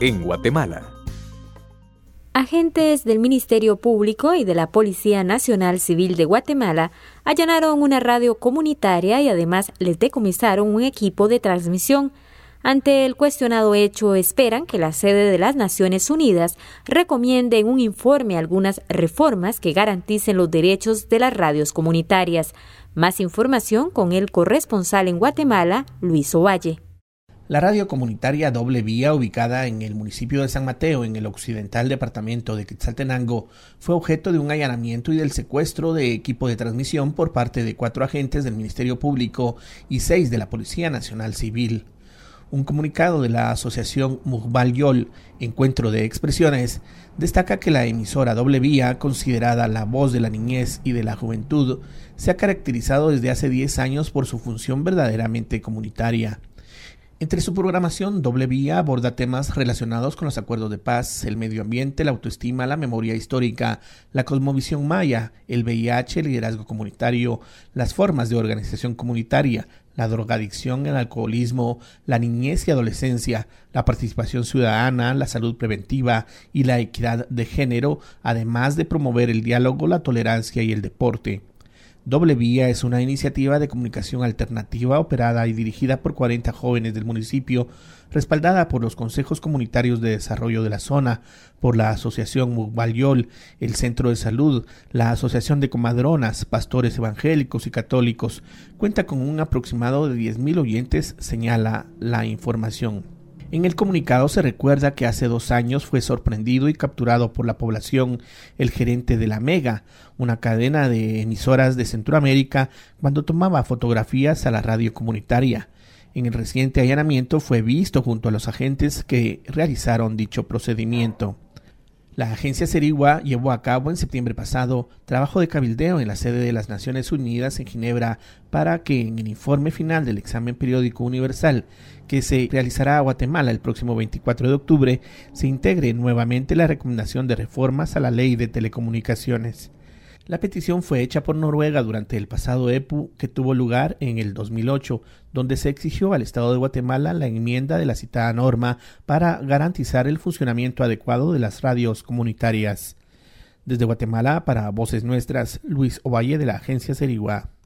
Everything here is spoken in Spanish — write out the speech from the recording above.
en Guatemala. Agentes del Ministerio Público y de la Policía Nacional Civil de Guatemala allanaron una radio comunitaria y además les decomisaron un equipo de transmisión. Ante el cuestionado hecho, esperan que la sede de las Naciones Unidas recomiende en un informe algunas reformas que garanticen los derechos de las radios comunitarias. Más información con el corresponsal en Guatemala, Luis Ovalle. La radio comunitaria Doble Vía, ubicada en el municipio de San Mateo, en el occidental departamento de Quetzaltenango, fue objeto de un allanamiento y del secuestro de equipo de transmisión por parte de 4 agentes del Ministerio Público y 6 de la Policía Nacional Civil. Un comunicado de la asociación Mugbal Yol, Encuentro de Expresiones, destaca que la emisora Doble Vía, considerada la voz de la niñez y de la juventud, se ha caracterizado desde hace 10 años por su función verdaderamente comunitaria. Entre su programación, Doble Vía aborda temas relacionados con los acuerdos de paz, el medio ambiente, la autoestima, la memoria histórica, la cosmovisión maya, el VIH, el liderazgo comunitario, las formas de organización comunitaria, la drogadicción, el alcoholismo, la niñez y adolescencia, la participación ciudadana, la salud preventiva y la equidad de género, además de promover el diálogo, la tolerancia y el deporte. Doble Vía es una iniciativa de comunicación alternativa operada y dirigida por 40 jóvenes del municipio, respaldada por los consejos comunitarios de desarrollo de la zona, por la asociación Mugbal Yol, el Centro de Salud, la Asociación de Comadronas, pastores evangélicos y católicos. Cuenta con un aproximado de 10,000 oyentes, señala la información. En el comunicado se recuerda que hace 2 años fue sorprendido y capturado por la población el gerente de la Mega, una cadena de emisoras de Centroamérica, cuando tomaba fotografías a la radio comunitaria. En el reciente allanamiento fue visto junto a los agentes que realizaron dicho procedimiento. La agencia Serigua llevó a cabo en septiembre pasado trabajo de cabildeo en la sede de las Naciones Unidas en Ginebra para que en el informe final del examen periódico universal que se realizará a Guatemala el próximo 24 de octubre se integre nuevamente la recomendación de reformas a la ley de telecomunicaciones. La petición fue hecha por Noruega durante el pasado EPU que tuvo lugar en el 2008, donde se exigió al Estado de Guatemala la enmienda de la citada norma para garantizar el funcionamiento adecuado de las radios comunitarias. Desde Guatemala, para Voces Nuestras, Luis Ovalle de la agencia Serigua.